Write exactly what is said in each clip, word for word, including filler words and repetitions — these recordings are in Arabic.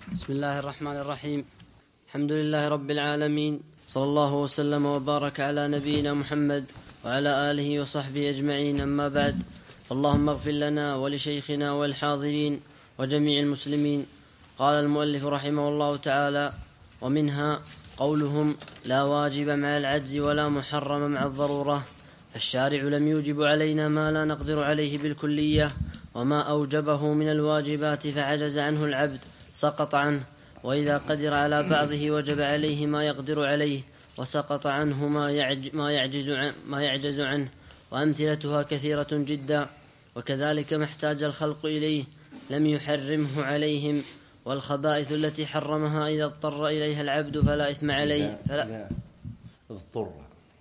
بسم الله الرحمن الرحيم. الحمد لله رب العالمين، صلى الله وسلم وبارك على نبينا محمد وعلى آله وصحبه أجمعين، أما بعد، اللهم اغفر لنا ولشيخنا والحاضرين وجميع المسلمين. قال المؤلف رحمه الله تعالى: ومنها قولهم لا واجب مع العجز ولا محرم مع الضرورة. فالشارع لم يوجب علينا ما لا نقدر عليه بالكلية، وما أوجبه من الواجبات فعجز عنه العبد سقط عنه، وإذا قدر على بعضه وجب عليه ما يقدر عليه، وسقط عنه ما يعجز, ما يعجز, عن ما يعجز عنه. وأمثلتها كثيرة جدا، وكذلك ما احتاج الخلق إليه لم يحرمه عليهم. والخبائث التي حرمها إذا اضطر إليها العبد فلا إثم عليه فلا اضطر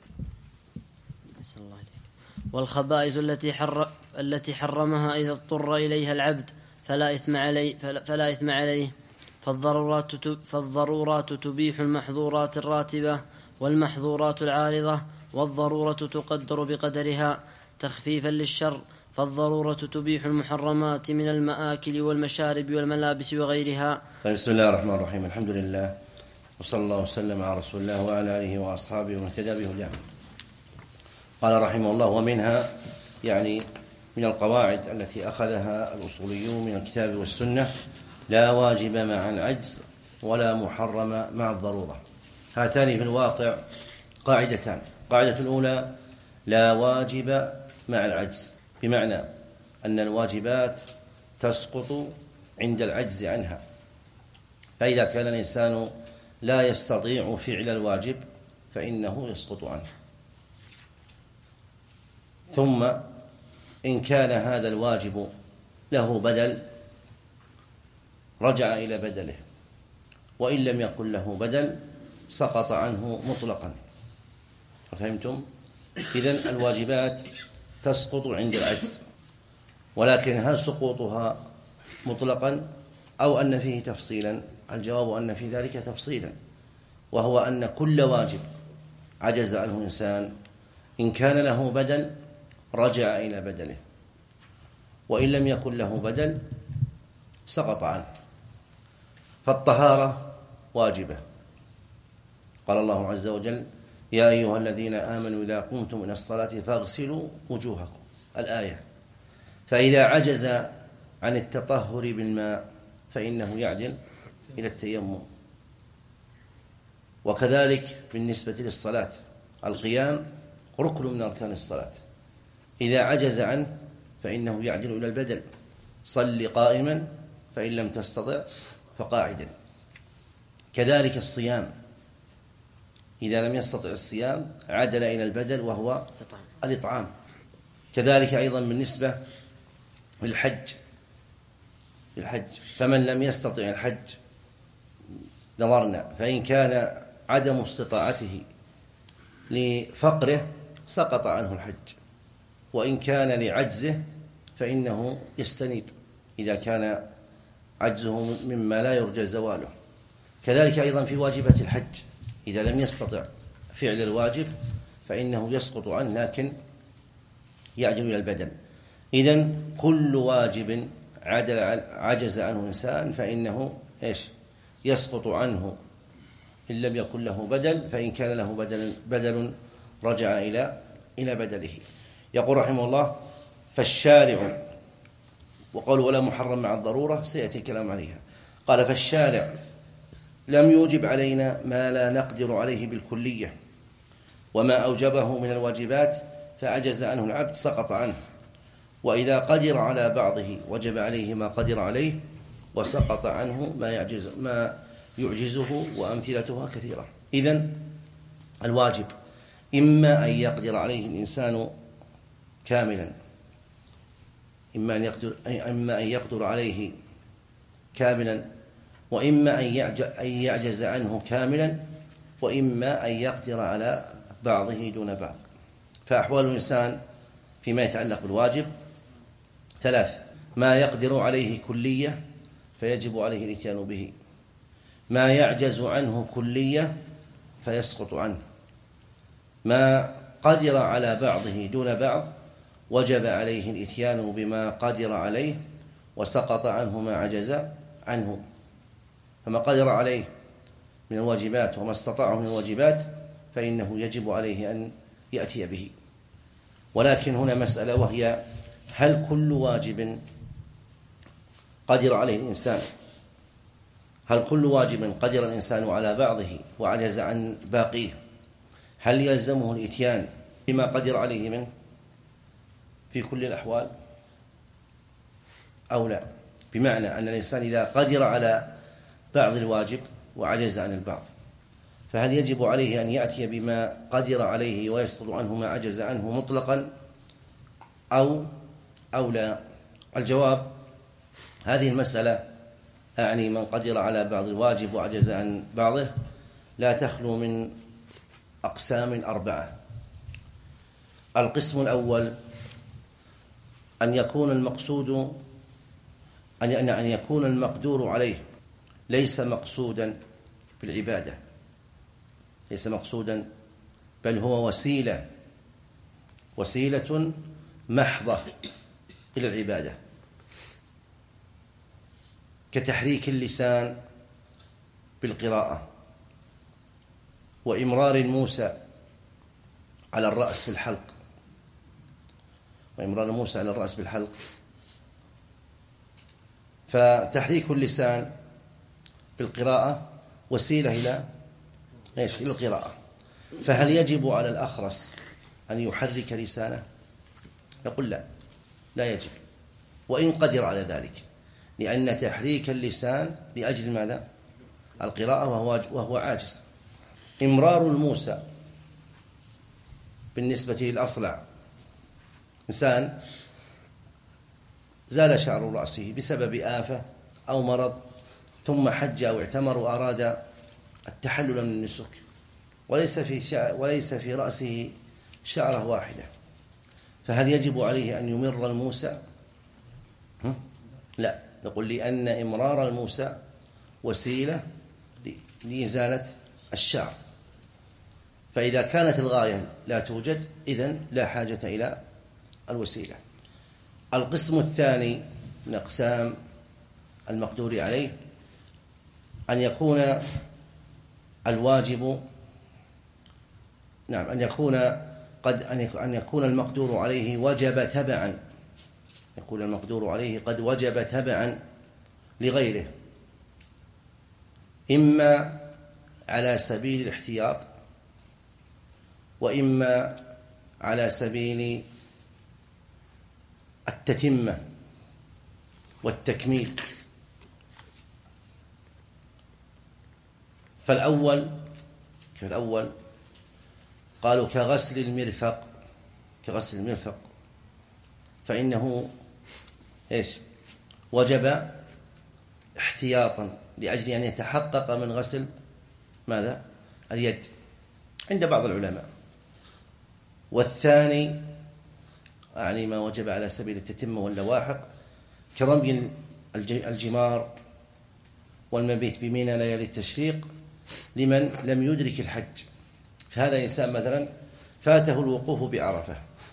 والخبائث التي حر التي حرمها إذا اضطر إليها العبد فلا إثم عليه فلا, فلا إثم عليه فالضرورات فالضرورات تبيح المحظورات الراتبة والمحظورات العارضة، والضرورة تقدر بقدرها تخفيفا للشر. فالضرورة تبيح المحرمات من المآكل والمشارب والملابس وغيرها. بسم الله الرحمن الرحيم. الحمد لله، وصلى الله وسلم على رسول الله وعلى آله وأصحابه ومن اهتدى بهداه. قال رحمه الله: ومنها، يعني من القواعد التي أخذها الأصوليون من الكتاب والسنة: لا واجب مع العجز ولا محرم مع الضرورة. هاتان في الواقع قاعدتان. القاعدة الأولى: لا واجب مع العجز، بمعنى أن الواجبات تسقط عند العجز عنها. فإذا كان الإنسان لا يستطيع فعل الواجب فإنه يسقط عنه. ثم إن كان هذا الواجب له بدل رجع إلى بدله، وإن لم يكن له بدل سقط عنه مطلقا. فهمتم؟ إذن الواجبات تسقط عند العجز، ولكن هل سقوطها مطلقا أو أن فيه تفصيلا؟ الجواب أن في ذلك تفصيلا، وهو أن كل واجب عجز عنه إنسان إن كان له بدل رجع إلى بدله، وإن لم يكن له بدل سقط عنه. فالطهارة واجبة، قال الله عز وجل: يا أيها الذين آمنوا إذا قمتم إلى الصلاة فاغسلوا وجوهكم، الآية. فإذا عجز عن التطهر بالماء فإنه يعدل إلى التيمم. وكذلك بالنسبة للصلاة، القيام ركن من أركان الصلاة، إذا عجز عنه فإنه يعدل إلى البدل: صل قائما فإن لم تستطع فقاعدا. كذلك الصيام، إذا لم يستطع الصيام عدل إلى البدل وهو الإطعام. كذلك أيضا بالنسبة للحج الحج فمن لم يستطع الحج نظرنا، فإن كان عدم استطاعته لفقره سقط عنه الحج، وإن كان لعجزه فإنه يستنيب إذا كان عجزه مما لا يرجى زواله. كذلك أيضا في واجبات الحج، إذا لم يستطع فعل الواجب فإنه يسقط عنه لكن يعدل إلى البدل. إذن كل واجب عدل عجز عنه إنسان فإنه إيش؟ يسقط عنه إن لم يكن له بدل، فإن كان له بدل, بدل رجع إلى إلى بدله. يقول رحمه الله: فالشارع، وقالوا ولا محرم مع الضرورة سيأتي الكلام عليها. قال: فالشارع لم يوجب علينا ما لا نقدر عليه بالكلية، وما أوجبه من الواجبات فعجز عنه العبد سقط عنه، وإذا قدر على بعضه وجب عليه ما قدر عليه، وسقط عنه ما يعجز ما يعجزه. وأمثلتها كثيرة. إذن الواجب إما أن يقدر عليه الإنسان كاملا، إما أن يقدر إما أن يقدر عليه كاملا، وإما أن يعجز عنه كاملا، وإما أن يقدر على بعضه دون بعض. فأحوال الإنسان فيما يتعلق بالواجب ثلاث: ما يقدر عليه كلية فيجب عليه الاتيان به، ما يعجز عنه كلية فيسقط عنه، ما قدر على بعضه دون بعض وجب عليه الاتيان بما قدر عليه، وسقط عنه ما عجز عنه. فما قدر عليه من الواجبات وما استطاعه من الواجبات فإنه يجب عليه أن يأتي به. ولكن هنا مسألة، وهي هل كل واجب قدر عليه الإنسان هل كل واجب قدر الإنسان على بعضه وعجز عن باقيه هل يلزمه الإتيان بما قدر عليه منه في كل الأحوال أو لا؟ بمعنى أن الإنسان إذا قدر على بعض الواجب وعجز عن البعض فهل يجب عليه أن يأتي بما قدر عليه ويسقط عنه ما عجز عنه مطلقا أو أو لا؟ الجواب: هذه المسألة أعني من قدر على بعض الواجب وعجز عن بعضه لا تخلو من أقسام أربعة. القسم الأول أن يكون المقصود أن أن يكون المقدور عليه ليس مقصودا بالعبادة ليس مقصودا بل هو وسيلة وسيلة محضة إلى العبادة، كتحريك اللسان بالقراءة وإمرار الموسى على الرأس في الحلق وإمرار الموسى على الرأس بالحلق. فتحريك اللسان بالقراءة وسيلة إلى إيش؟ إلى القراءة. فهل يجب على الأخرس أن يحرك لسانه؟ نقول لا، لا يجب، وإن قدر على ذلك، لأن تحريك اللسان لأجل ماذا؟ القراءة، وهو وهو عاجز. إمرار الموسى بالنسبة للأصلع، إنسان زال شعر رأسه بسبب آفة أو مرض ثم حج أو اعتمر وأراد التحلل من النسك وليس في شعر وليس في رأسه شعرة واحدة، فهل يجب عليه أن يمر الموسى؟ لا، نقول لأن إمرار الموسى وسيلة لإزالة الشعر، فإذا كانت الغاية لا توجد إذن لا حاجة إلى الوسيلة. القسم الثاني من أقسام المقدور عليه أن يكون الواجب نعم أن يكون قد أن يكون المقدور عليه وجب تبعا يكون المقدور عليه قد وجب تبعا لغيره، إما على سبيل الاحتياط وإما على سبيل التتمة والتكميل. فالأول كالأول قالوا كغسل المرفق كغسل المرفق فإنه إيش؟ وجب احتياطا لأجل أن يتحقق من غسل ماذا؟ اليد عند بعض العلماء. والثاني يعني ما وجب على سبيل التتمة واللواحق كرمي الجمار والمبيت بمنى ليالي التشريق لمن لم يدرك الحج. فهذا إنسان مثلا فاته الوقوف بعرفة،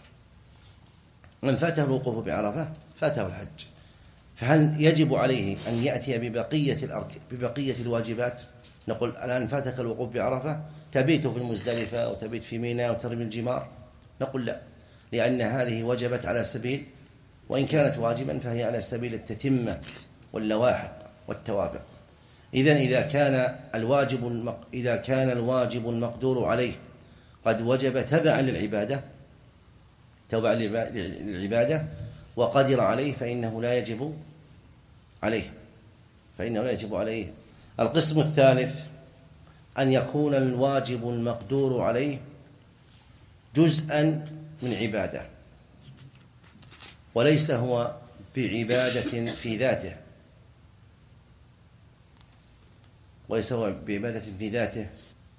من فاته الوقوف بعرفة فاته الحج، فهل يجب عليه أن يأتي ببقية الأرك ببقية الواجبات؟ نقول الآن فاتك الوقوف بعرفة، تبيت في المزدلفة وتبيت في منى وترمي الجمار؟ نقول لا، لأن هذه وجبت على سبيل، وإن كانت واجبا فهي على سبيل التتمة واللواحق والتوابع. إذن إذا كان الواجب المق... إذا كان الواجب المقدور عليه قد وجب تبعا للعبادة تبعا للعبادة وقدر عليه فإنه لا يجب عليه فإنه لا يجب عليه. القسم الثالث أن يكون الواجب المقدور عليه جزءا من عبادة وليس هو بعبادة في ذاته وليس هو بعبادة في ذاته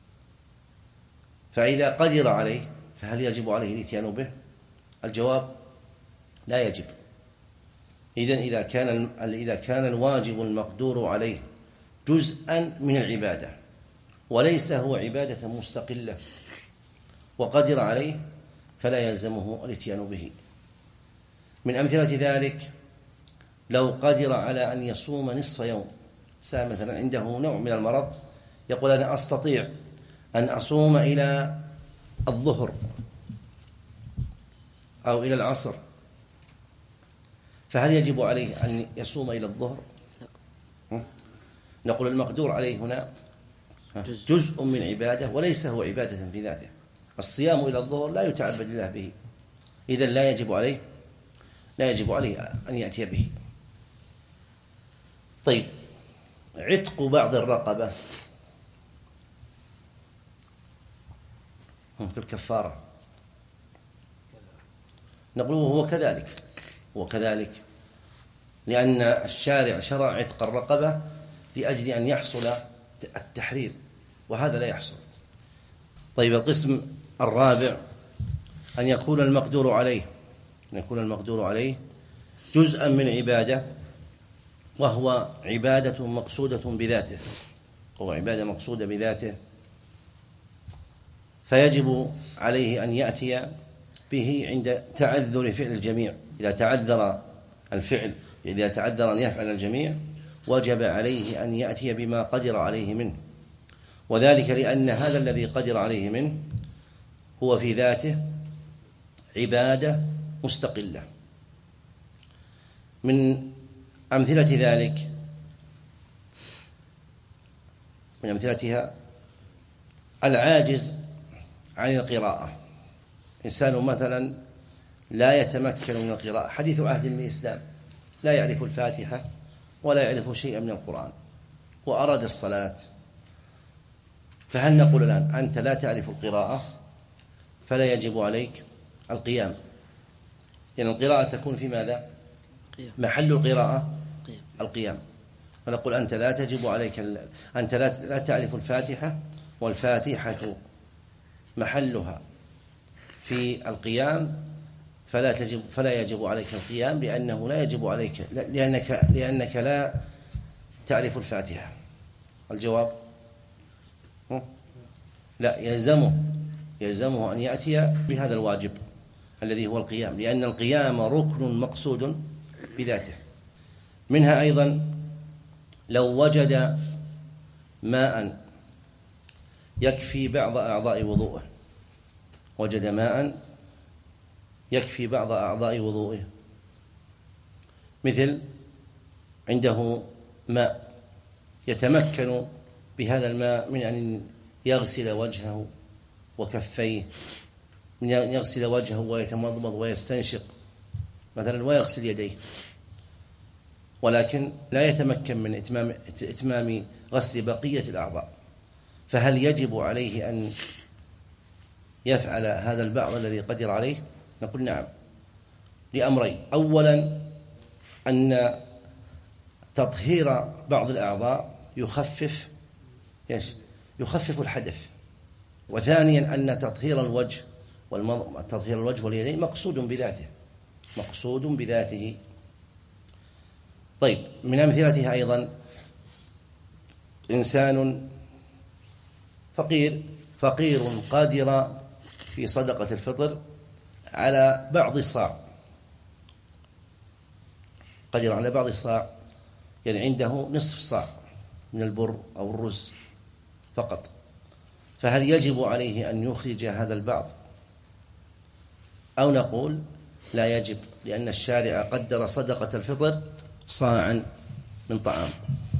فإذا قدر عليه فهل يجب عليه الاتيان به؟ الجواب: لا يجب. إذن إذا كان إذا كان الواجب المقدور عليه جزءا من العبادة وليس هو عبادة مستقلة وقدر عليه فلا يلزمه الاتيان به. من أمثلة ذلك لو قدر على أن يصوم نصف يوم إنسان مثلا عنده نوع من المرض يقول أنا أستطيع أن أصوم إلى الظهر أو إلى العصر، فهل يجب عليه أن يصوم إلى الظهر؟ نقول المقدور عليه هنا جزء من عبادة وليس هو عبادة في ذاته. الصيام إلى الظهر لا يتعبد الله به، إذن لا يجب عليه لا يجب عليه أن يأتي به. طيب، عتق بعض الرقبة في الكفارة، نقول هو كذلك هو كذلك لأن الشارع شرع عتق الرقبة لأجل أن يحصل التحرير، وهذا لا يحصل. طيب، القسم الرابع أن يكون المقدور عليه أن يكون المقدور عليه جزءا من عبادة، وهو عبادة مقصودة بذاته هو عبادة مقصودة بذاته فيجب عليه أن يأتي به عند تعذر فعل الجميع. إذا تعذر الفعل إذا تعذر أن يفعل الجميع وجب عليه أن يأتي بما قدر عليه منه، وذلك لأن هذا الذي قدر عليه منه هو في ذاته عبادة مستقلة. من أمثلة ذلك من أمثلتها العاجز عن القراءة، إنسان مثلا لا يتمكن من القراءة، حديث عهد من الإسلام، لا يعرف الفاتحة ولا يعرف شيئا من القرآن، وأراد الصلاة، فهل نقول الآن أنت لا تعرف القراءة فلا يجب عليك القيام؟ لأن يعني القراءة تكون في ماذا؟ محل القراءة القيام. فنقول أنت لا تجب عليك أنت لا لا تعرف الفاتحة، والفاتحة محلها في القيام، فلا تجب فلا يجب عليك القيام، لأنه لا يجب عليك لأنك لأنك لا تعرف الفاتحة. الجواب لا، يلزمه يلزمه أن يأتي بهذا الواجب الذي هو القيام، لأن القيام ركن مقصود بذاته. منها أيضا لو وجد ماء يكفي بعض أعضاء وضوءه وجد ماء يكفي بعض أعضاء وضوءه، مثل عنده ماء يتمكن بهذا الماء من أن يغسل وجهه وكفيه، من أن يغسل وجهه ويتمضمض ويستنشق مثلا ويغسل يديه، ولكن لا يتمكن من إتمام, إتمام غسل بقية الأعضاء، فهل يجب عليه أن يفعل هذا البعض الذي قدر عليه؟ نقول نعم، لأمرين: أولا أن تطهير بعض الأعضاء يخفف يخفف الحدث، وثانيا أن تطهير الوجه والتطهير الوجه واليدين مقصود بذاته مقصود بذاته. طيب، من أمثلتها أيضا إنسان فقير فقير قادر في صدقة الفطر على بعض الصاع قادر على بعض الصاع يعني عنده نصف صاع من البر أو الرز فقط، فهل يجب عليه أن يخرج هذا البعض؟ أو نقول لا يجب، لأن الشارع قدر صدقة الفطر صاعا من طعام.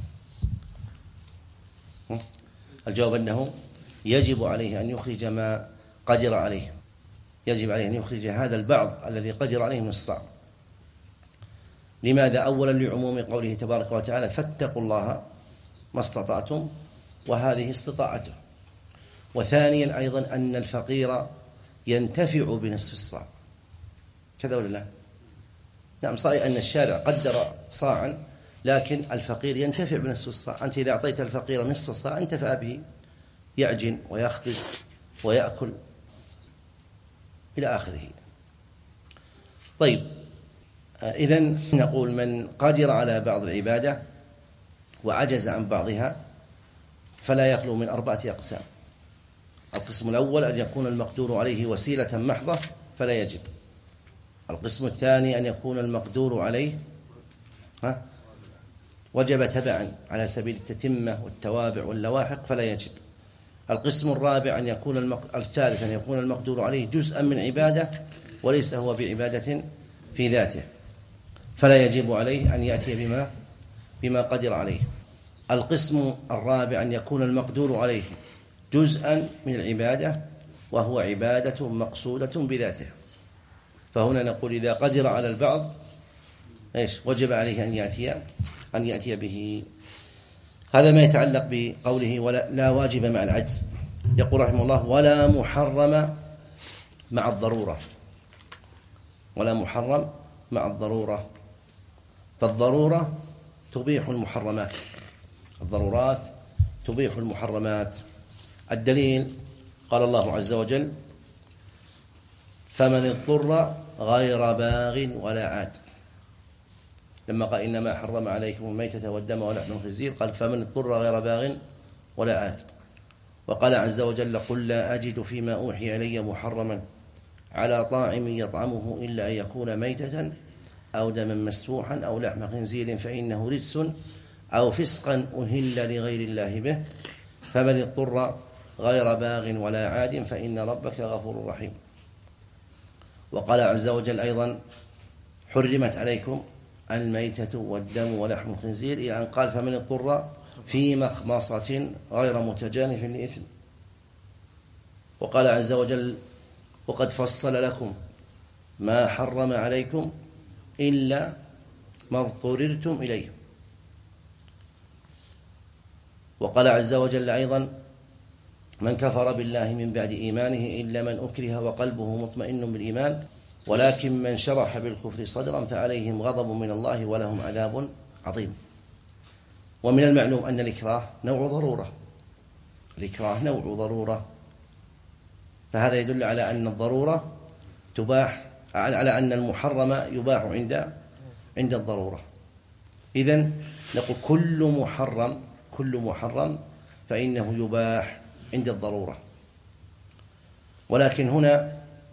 الجواب أنه يجب عليه أن يخرج ما قدر عليه يجب عليه أن يخرج هذا البعض الذي قدر عليه من الصاع. لماذا؟ أولا لعموم قوله تبارك وتعالى: فاتقوا الله ما استطعتم، وهذه استطاعته. وثانيا أيضا أن الفقير ينتفع بنصف الصاع، كذا ولا لا؟ نعم، صحيح أن الشارع قدر صاعا، لكن الفقير ينتفع بنصف الصاع. أنت إذا أعطيت الفقير نصف الصاع انتفع به، يعجن ويخبز ويأكل إلى آخره. طيب، إذن نقول من قدر على بعض العبادة وعجز عن بعضها فلا يخلو من أربعة أقسام. القسم الأول أن يكون المقدور عليه وسيلة محضة فلا يجب. القسم الثاني أن يكون المقدور عليه ها وجب تبعا على سبيل التتمة والتوابع واللواحق فلا يجب. القسم الرابع أن يكون المق... الثالث أن يكون المقدور عليه جزءا من عبادة وليس هو بعبادة في ذاته، فلا يجب عليه أن يأتي بما بما قدر عليه. القسم الرابع أن يكون المقدور عليه جزءا من العبادة وهو عبادة مقصودة بذاته، فهنا نقول إذا قدر على البعض إيش وجب عليه أن يأتي أن يأتي به. هذا ما يتعلق بقوله ولا لا واجب مع العجز. يقول رحمه الله ولا محرم مع الضرورة، ولا محرم مع الضرورة، فالضرورة تبيح المحرمات، الضرورات تبيح المحرمات. الدليل قال الله عز وجل فمن اضطر غير باغ ولا عاد، لما قال إنما حرم عليكم الميتة والدم ولحم الخنزير قال فمن اضطر غير باغ ولا عاد. وقال عز وجل قل لا أجد فيما أوحي إلي محرما على طاعم يطعمه إلا أن يكون ميتة أو دما مسفوحا أو لحم خنزير فإنه رجس أو فسقا أهل لغير الله به فمن اضطر غير باغ ولا عاد فإن ربك غفور رحيم. وقال عز وجل أيضا حرمت عليكم الميتة والدم ولحم الخنزير إلى أن قال فمن اضطر في مخمصة غير متجانف لإثم. وقال عز وجل وقد فصل لكم ما حرم عليكم إلا ما اضطررتم إليه. وقال عز وجل أيضا من كفر بالله من بعد إيمانه إلا من أكره وقلبه مطمئن بالإيمان ولكن من شرح بالكفر صدرا فعليهم غضب من الله ولهم عذاب عظيم. ومن المعلوم أن الإكراه نوع ضرورة، الإكراه نوع ضرورة، فهذا يدل على أن الضرورة تباح، على أن المحرم يباح عند عند الضرورة. إذن نقول كل محرم كل محرم فإنه يباح عند الضرورة. ولكن هنا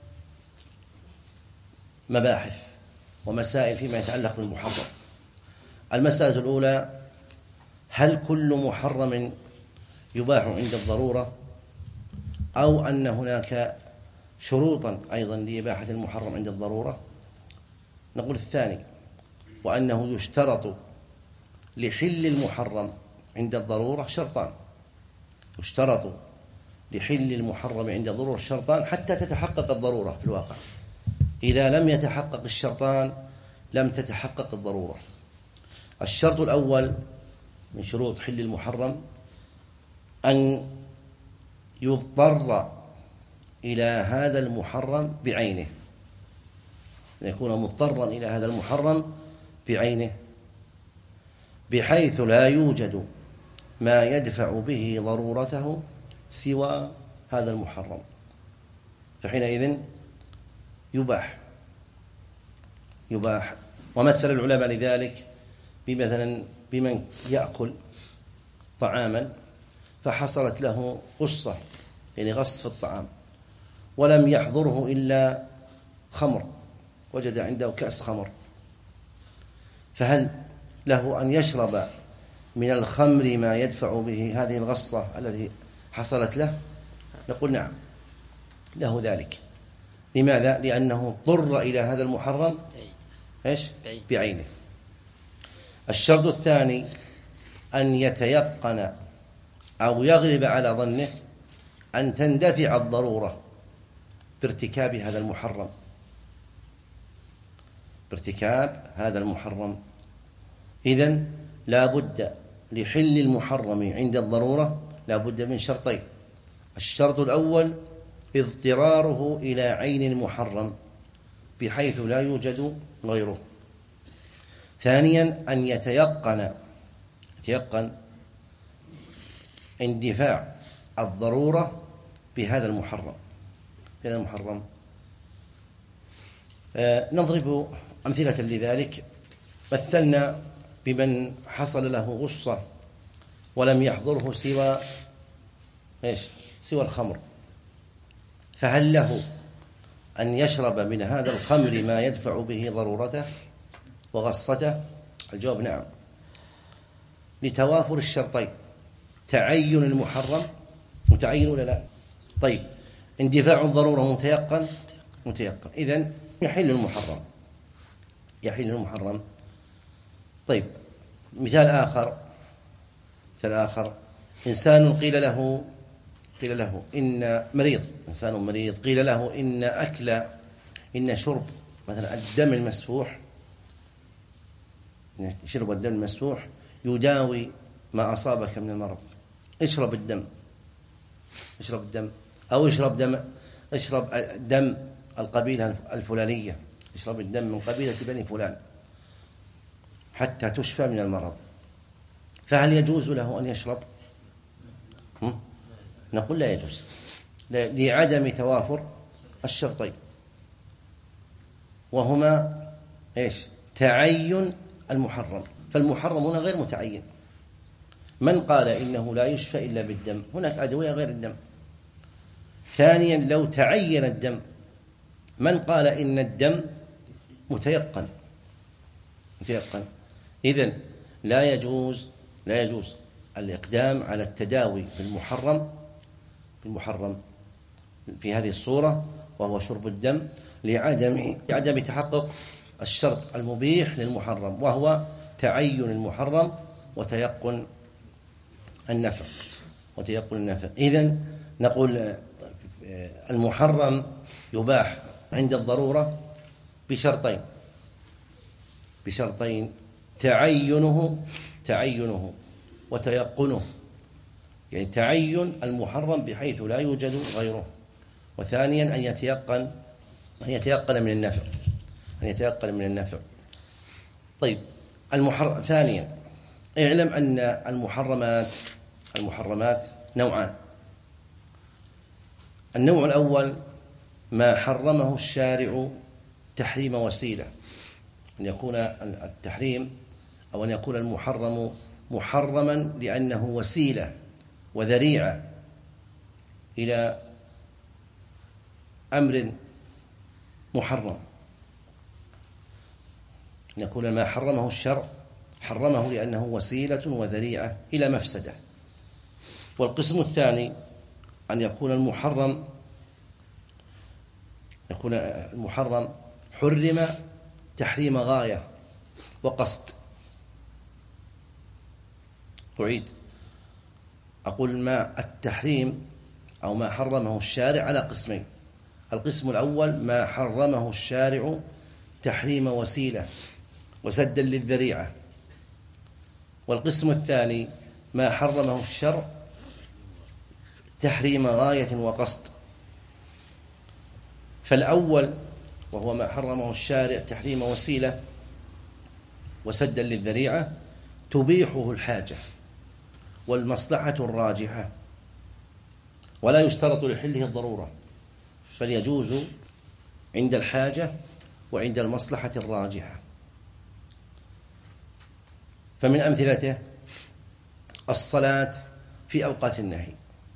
مباحث ومسائل فيما يتعلق بالمحرم. المسألة الأولى هل كل محرم يباح عند الضرورة أو أن هناك شروطا أيضا لإباحة المحرم عند الضرورة؟ نقول الثاني، وأنه يشترط لحل المحرم عند الضرورة شرطان، يشترط لحل المحرم عند الضرورة شرطان حتى تتحقق الضرورة في الواقع. إذا لم يتحقق الشرطان لم تتحقق الضرورة. الشرط الأول من شروط حل المحرم أن يضطر إلى هذا المحرم بعينه، أن يكون مضطرا إلى هذا المحرم بعينه بحيث لا يوجد ما يدفع به ضرورته سوى هذا المحرم، فحينئذ يباح يباح ومثل العلماء لذلك بمثلا بمن يأكل طعاما فحصلت له غصة، يعني غص في الطعام، ولم يحضره إلا خمر، وجد عنده كأس خمر، فهل له أن يشرب من الخمر ما يدفع به هذه الغصة التي حصلت له؟ نقول نعم له ذلك. لماذا؟ لأنه اضطر إلى هذا المحرم إيش؟ بعينه. الشرط الثاني أن يتيقن أو يغلب على ظنه أن تندفع الضرورة بارتكاب هذا المحرم، بارتكاب هذا المحرم. إذن لا بد لحل المحرم عند الضرورة لا بد من شرطين. الشرط الأول اضطراره إلى عين المحرم بحيث لا يوجد غيره. ثانيا أن يتيقن يتيقن اندفاع الضرورة بهذا المحرم بهذا المحرم. آه نضرب أمثلة لذلك. مثلنا بمن حصل له غصة ولم يحضره سوى إيش؟ سوى الخمر، فهل له أن يشرب من هذا الخمر ما يدفع به ضرورته وغصته؟ الجواب نعم. لتوافر الشرطين، تعين المحرم متعين ولا لا؟ طيب اندفاع الضرورة متيقن متيقن، إذن يحل المحرم يحل المحرم. طيب مثال آخر مثال آخر إنسان قيل له قيل له إن مريض إنسان مريض قيل له إن أكل إن شرب مثلا الدم المسفوح شرب الدم المسفوح يداوي ما أصابك من المرض، اشرب الدم اشرب الدم أو اشرب دم اشرب دم القبيلة الفلانية، اشرب الدم من قبيلة بني فلان حتى تشفى من المرض. فهل يجوز له أن يشرب؟ هم؟ نقول لا يجوز لعدم توافر الشرطين، وهما إيش؟ تعين المحرم، فالمحرم هنا غير متعين. من قال إنه لا يشفى إلا بالدم؟ هناك أدوية غير الدم. ثانيا لو تعين الدم، من قال إن الدم متيقن متيقن إذن لا يجوز لا يجوز الإقدام على التداوي بالمحرم بالمحرم في هذه الصورة، وهو شرب الدم لعدم لعدم تحقق الشرط المبيح للمحرم، وهو تعين المحرم وتيقن النفع وتيقن النفع. إذن نقول المحرم يباح عند الضرورة بشرطين بشرطين تعينه تعينه وتيقنه، يعني تعين المحرم بحيث لا يوجد غيره، وثانيا أن يتيقن أن يتيقن من النفع أن يتيقن من النفع. طيب المحرم ثانيا اعلم أن المحرمات المحرمات نوعان. النوع الأول ما حرمه الشارع تحريم وسيلة، أن يكون التحريم أو أن يكون المحرم محرما لأنه وسيلة وذريعة إلى أمر محرم، أن يكون ما حرمه الشرع حرمه لأنه وسيلة وذريعة إلى مفسدة. والقسم الثاني أن يكون المحرم يكون المحرم حرم تحريم غاية وقصد. أعيد أقول ما التحريم أو ما حرمه الشارع على قسمين. القسم الأول ما حرمه الشارع تحريم وسيلة وسدا للذريعة، والقسم الثاني ما حرمه الشرع تحريم غاية وقصد. فالأول وهو ما حرمه الشارع تحريم وسيلة وسدا للذريعة تبيحه الحاجة والمصلحة الراجحة، ولا يشترط لحله الضرورة، بل يجوز عند الحاجة وعند المصلحة الراجحة. فمن أمثلته الصلاة في أوقات النهي.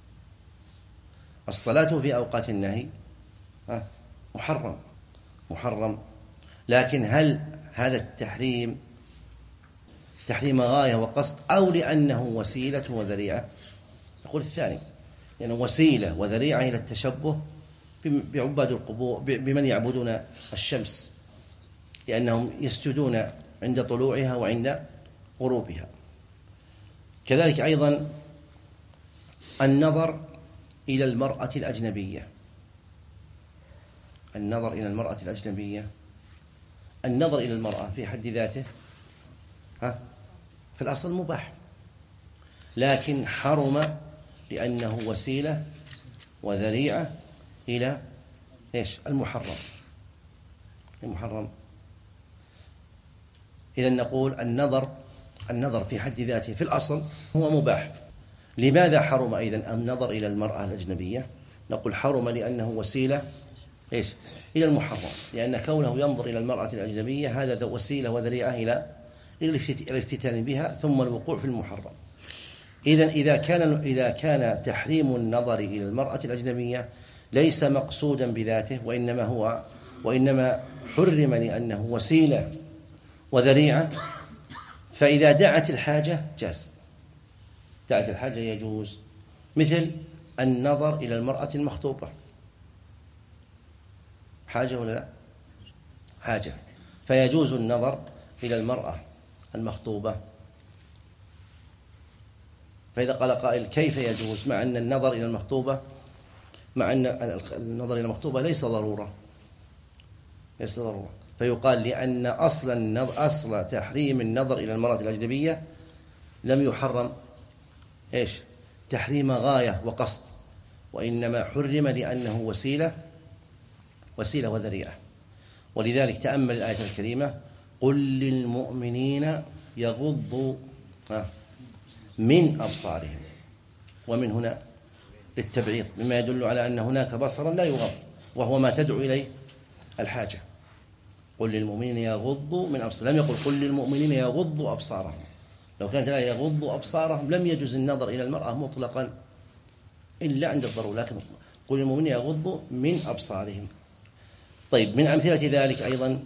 الصلاة في أوقات النهي محرم محرم لكن هل هذا التحريم تحريم غاية وقصد أو لأنه وسيلة وذريعة؟ نقول الثاني، يعني وسيلة وذريعة إلى التشبه بعباد القبور، بمن يعبدون الشمس، لأنهم يسجدون عند طلوعها وعند غروبها. كذلك أيضا النظر إلى المرأة الأجنبية النظر إلى المرأة الأجنبية النظر إلى المرأة في حد ذاته ها في الأصل مباح، لكن حرم لأنه وسيلة وذريعة إلى إيش؟ المحرم المحرم إذن نقول النظر النظر في حد ذاته في الأصل هو مباح. لماذا حرم أيضا النظر إلى المرأة الأجنبية؟ نقول حرم لأنه وسيلة إيش؟ إلى المحرم، لأن كونه ينظر إلى المرأة الأجنبية هذا وسيلة وذريعة إلى الافتتان بها ثم الوقوع في المحرم. إذن إذا كان إذا كان تحريم النظر إلى المرأة الأجنبية ليس مقصودا بذاته، وإنما هو وإنما حرم لأنه وسيلة وذريعة، فإذا دعت الحاجة جاز دعت الحاجة يجوز، مثل النظر إلى المرأة المخطوبة، حاجة ولا لا؟ حاجة، فيجوز النظر إلى المرأة المخطوبة. فإذا قال قائل كيف يجوز مع أن النظر إلى المخطوبة مع أن النظر إلى المخطوبة ليس ضرورة ليس ضرورة فيقال لأن أصل النظر أصل تحريم النظر إلى المرأة الأجنبية لم يحرم إيش؟ تحريم غاية وقصد، وإنما حرم لأنه وسيلة وسيلة وذريعة. ولذلك تأمل الآية الكريمة: قل للمؤمنين يغضوا من أبصارهم، ومن هنا للتبعيض، مما يدل على أن هناك بصرا لا يغض، وهو ما تدعو إليه الحاجة. قل للمؤمنين يغضوا من أبصارهم، لم يقل قل للمؤمنين يغضوا أبصارهم. لو كانت لا يغضوا أبصارهم لم يجوز النظر إلى المرأة مطلقا إلا عند الضرورة، لكن قل للمؤمنين يغضوا من أبصارهم. طيب، من أمثلة ذلك أيضا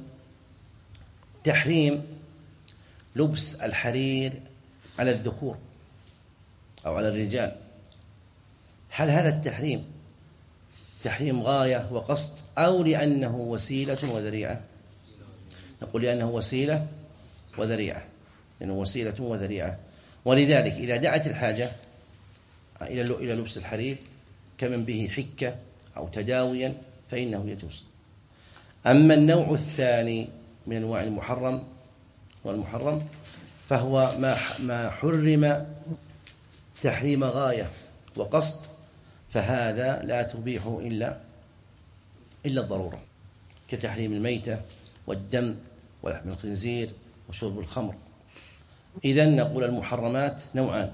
تحريم لبس الحرير على الذكور أو على الرجال. هل هذا التحريم تحريم غاية وقصد أو لأنه وسيلة وذريعة؟ نقول لأنه وسيلة وذريعة لأنه وسيلة وذريعة. ولذلك إذا دعت الحاجة إلى لبس الحرير كمن به حكة أو تداويا فإنه يجوز. أما النوع الثاني من أنواع المحرم والمحرم فهو ما ما حرم تحريم غاية وقصد، فهذا لا تبيحه إلا إلا الضرورة، كتحريم الميتة والدم ولحم الخنزير وشرب الخمر. إذن نقول المحرمات نوعان: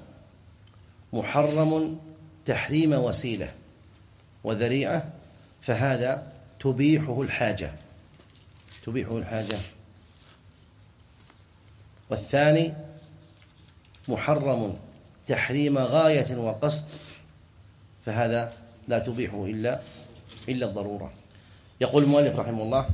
محرم تحريم وسيلة وذريعة، فهذا تبيحه الحاجة تبيحه الحاجة والثاني محرم تحريم غاية وقصد، فهذا لا تبيحه إلا إلا الضرورة. يقول المؤلف رحمه الله: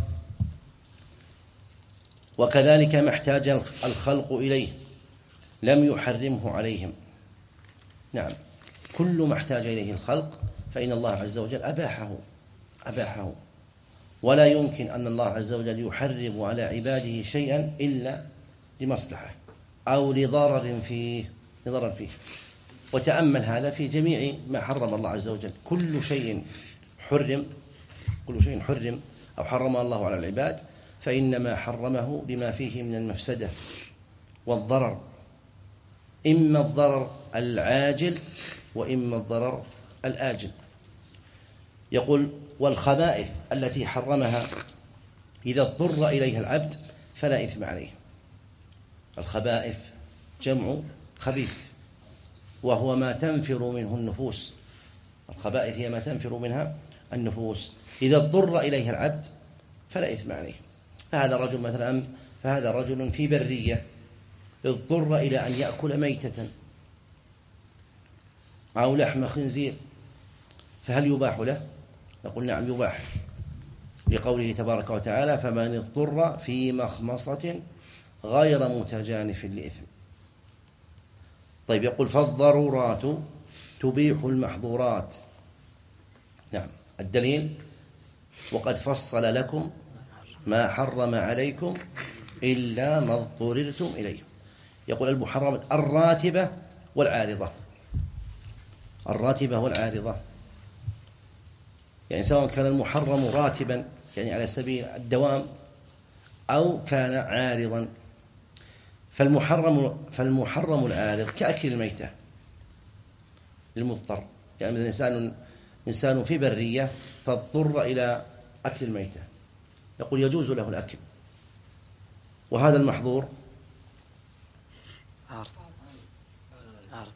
وكذلك ما احتاج الخلق إليه لم يحرمه عليهم. نعم، كل ما احتاج إليه الخلق فإن الله عز وجل أباحه أباحه ولا يمكن أن الله عز وجل يحرم على عباده شيئا إلا لمصلحة أو لضرر فيه لضرر فيه وتأمل هذا في جميع ما حرم الله عز وجل. كل شيء حرم كل شيء حرم أو حرم الله على العباد فإنما حرمه لما فيه من المفسدة والضرر، إما الضرر العاجل وإما الضرر الآجل. يقول: والخبائث التي حرمها إذا اضطر إليها العبد فلا إثم عليه. الخبائث جمع خبيث، وهو ما تنفر منه النفوس. الخبائث هي ما تنفر منها النفوس، إذا اضطر إليها العبد فلا إثم عليه. فهذا رجل مثلا فهذا رجل في برية اضطر إلى أن يأكل ميتة أو لحم خنزير، فهل يباح له؟ نقول نعم يباح، لقوله تبارك وتعالى: فمن اضطر في مخمصة غير متجانف لإثم. طيب، يقول: فالضرورات تبيح المحظورات. نعم، الدليل: وقد فصل لكم ما حرم عليكم إلا ما اضطررتم إليه. يقول: المحرمات الراتبة والعارضة. الراتبة والعارضة يعني سواء كان المحرم راتبا يعني على سبيل الدوام أو كان عارضا. فالمحرم فالمحرم العارض كأكل الميتة للمضطر، يعني مثلا إنسان إنسان في برية فاضطر إلى أكل الميتة، يقول يجوز له الأكل. وهذا المحظور عارض عارض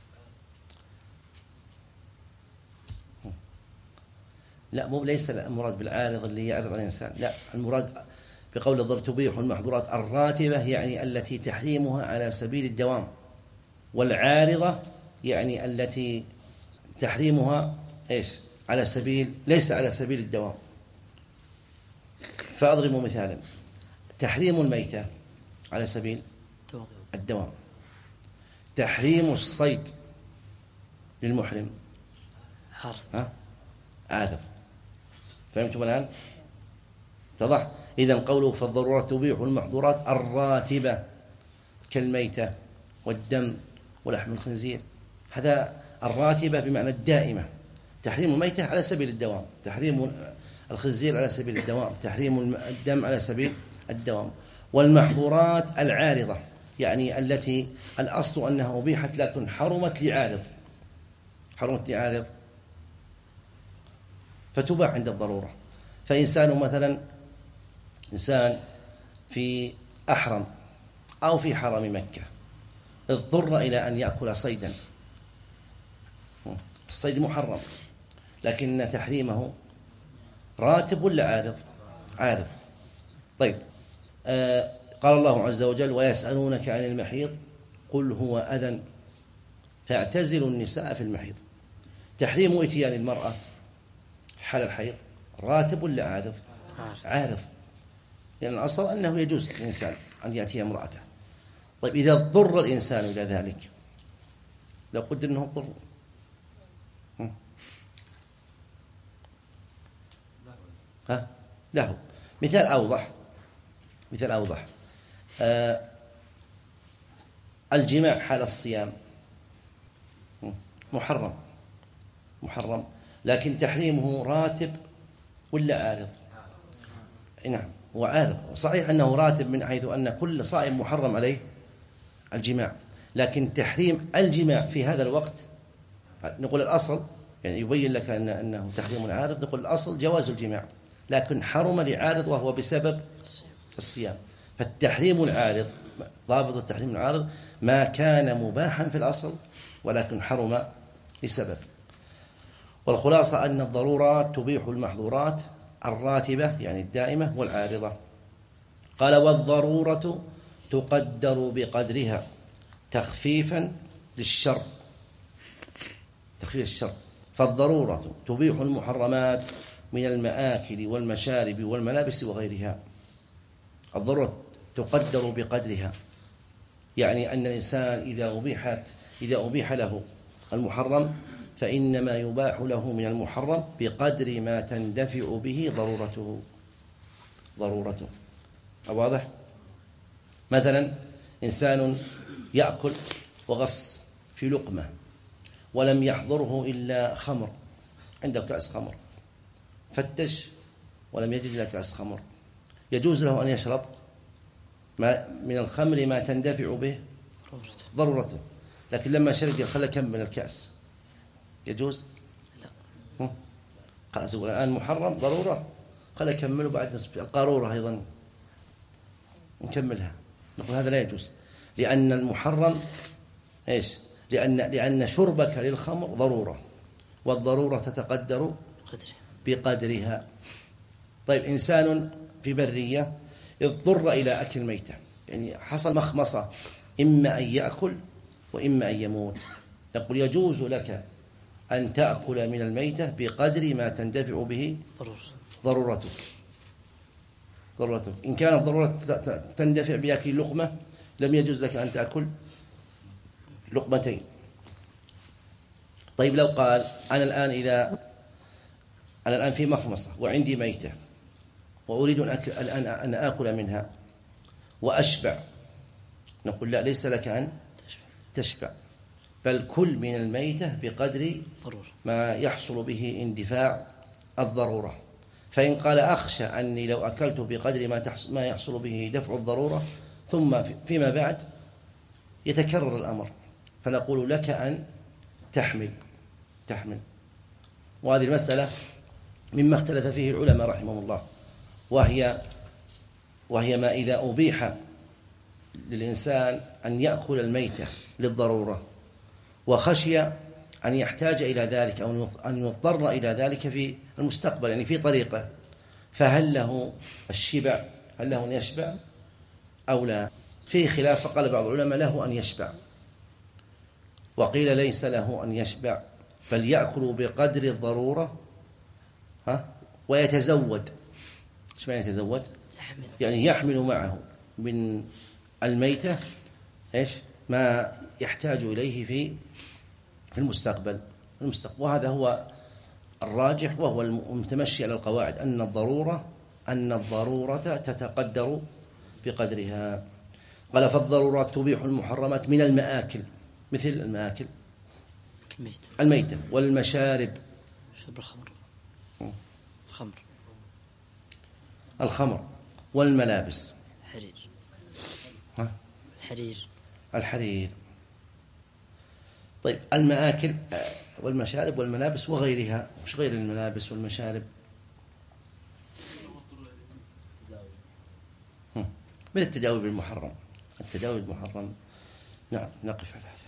لا، مو ليس المراد بالعارض اللي يعرض على الإنسان، لا، المراد بقول الضرر تبيح المحظورات الراتبة يعني التي تحريمها على سبيل الدوام، والعارضة يعني التي تحريمها إيش على سبيل ليس على سبيل الدوام. فأضرب مثالا: تحريم الميتة على سبيل الدوام، تحريم الصيد للمحرم؟ عارض. ها؟ عارض. فهمتم الآن؟ اتضح؟ إذن قوله فالضرورة تبيح المحظورات الراتبة كالميتة والدم ولحم الخنزير، هذا الراتبة بمعنى الدائمة. تحريم الميتة على سبيل الدوام، تحريم الخنزير على سبيل الدوام، تحريم الدم على سبيل الدوام. والمحظورات العارضة، يعني التي الأصل أنها أبيحت لكن حرمت لعارض، حرمت لعارض فتباح عند الضرورة. فإنسان مثلا، إنسان في أحرم أو في حرم مكة اضطر إلى أن يأكل صيدا، الصيد محرم لكن تحريمه راتب ولا عارض؟ عارض. طيب، آه قال الله عز وجل ويسألونك عن المحيض قل هو أذى فاعتزلوا النساء في المحيض. تحريم إتيان المرأة حال الحيض راتب ولا عارض؟ عارض، لأن يعني الأصل أنه يجوز للإنسان أن يأتي امرأته. طيب، إذا اضطر الإنسان إلى ذلك، لو قدر أنه اضطر، ها له مثال أوضح، مثال أوضح آه الجماع حال الصيام محرم، محرم لكن تحريمه راتب ولا عارض؟ نعم، وعارض. صحيح أنه راتب من حيث أن كل صائم محرم عليه الجماع، لكن تحريم الجماع في هذا الوقت نقول الأصل، يعني يبين لك أن أنه تحريم عارض، نقول الأصل جواز الجماع، لكن حرم لعارض وهو بسبب الصيام. فالتحريم العارض، ضابط التحريم العارض ما كان مباحا في الأصل ولكن حرم لسبب. والخلاصة أن الضرورات تبيح المحظورات الراتبة يعني الدائمة والعارضة. قال والضرورة تقدر بقدرها تخفيفا للشر، تخفيف الشر. فالضرورة تبيح المحرمات من المآكل والمشارب والملابس وغيرها. الضرورة تقدر بقدرها، يعني أن الإنسان إذا أبيحت إذا أبيح له المحرم فإنما يباح له من المحرم بقدر ما تندفع به ضرورته، ضرورته. واضح؟ مثلا إنسان يأكل وغص في لقمة ولم يحضره إلا خمر، عنده كأس خمر، فتش ولم يجد إلا كأس خمر، يجوز له أن يشرب ما من الخمر ما تندفع به ضرورته، لكن لما شرب خلى كم من الكأس يجوز؟ لا. خلاص يقول الآن محرم ضرورة، خلى كمله بعد نصف القارورة أيضا نكملها، نقول هذا لا يجوز، لأن المحرم إيش؟ لأن لأن شربك للخمر ضرورة، والضرورة تتقدر بقدرها. طيب، إنسان في برية اضطر إلى أكل ميتة، يعني حصل مخمصة، إما أن يأكل وإما أن يموت، نقول يجوز لك أن تأكل من الميتة بقدر ما تندفع به ضرورتك، ضرورتك. إن كانت ضرورة تندفع بأكل لقمة لم يجوز لك أن تأكل لقمتين. طيب، لو قال أنا الآن إذا أنا الآن في مخمصة وعندي ميتة وأريد أن أكل الآن أن آكل منها وأشبع، نقول لا، ليس لك أن تشبع، بل كل من الميتة بقدر ما يحصل به اندفاع الضرورة. فإن قال أخشى أني لو أكلت بقدر ما ما يحصل به دفع الضرورة ثم فيما بعد يتكرر الأمر، فنقول لك أن تحمل تحمل وهذه المسألة مما اختلف فيه العلماء رحمهم الله، وهي وهي ما إذا أبيح للإنسان أن يأكل الميتة للضرورة وخشي أن يحتاج إلى ذلك أو أن يضطر إلى ذلك في المستقبل، يعني في طريقة، فهل له الشبع؟ هل له أن يشبع أو لا؟ فيه خلاف، فقال بعض العلماء له أن يشبع، وقيل ليس له أن يشبع، بل يأكل بقدر الضرورة ها ويتزود. ايش معنى يتزود؟ يحمل. يعني يحمل معه من الميتة ايش ما يحتاج إليه في في المستقبل. المستقبل. وهذا هو الراجح وهو المتمشي على القواعد، أن الضرورة أن الضرورة تتقدر بقدرها. قال فالضرورات تبيح المحرمات من المآكل، مثل المآكل الميتة والمشارب، شرب الخمر، الخمر الخمر والملابس، الحرير، ها؟ الحرير الحرير. طيب المآكل والمشارب والملابس وغيرها، وش غير الملابس والمشارب؟ مثل التداوي بالمحرم، التداوي بالمحرم. نعم، نقف على هذا.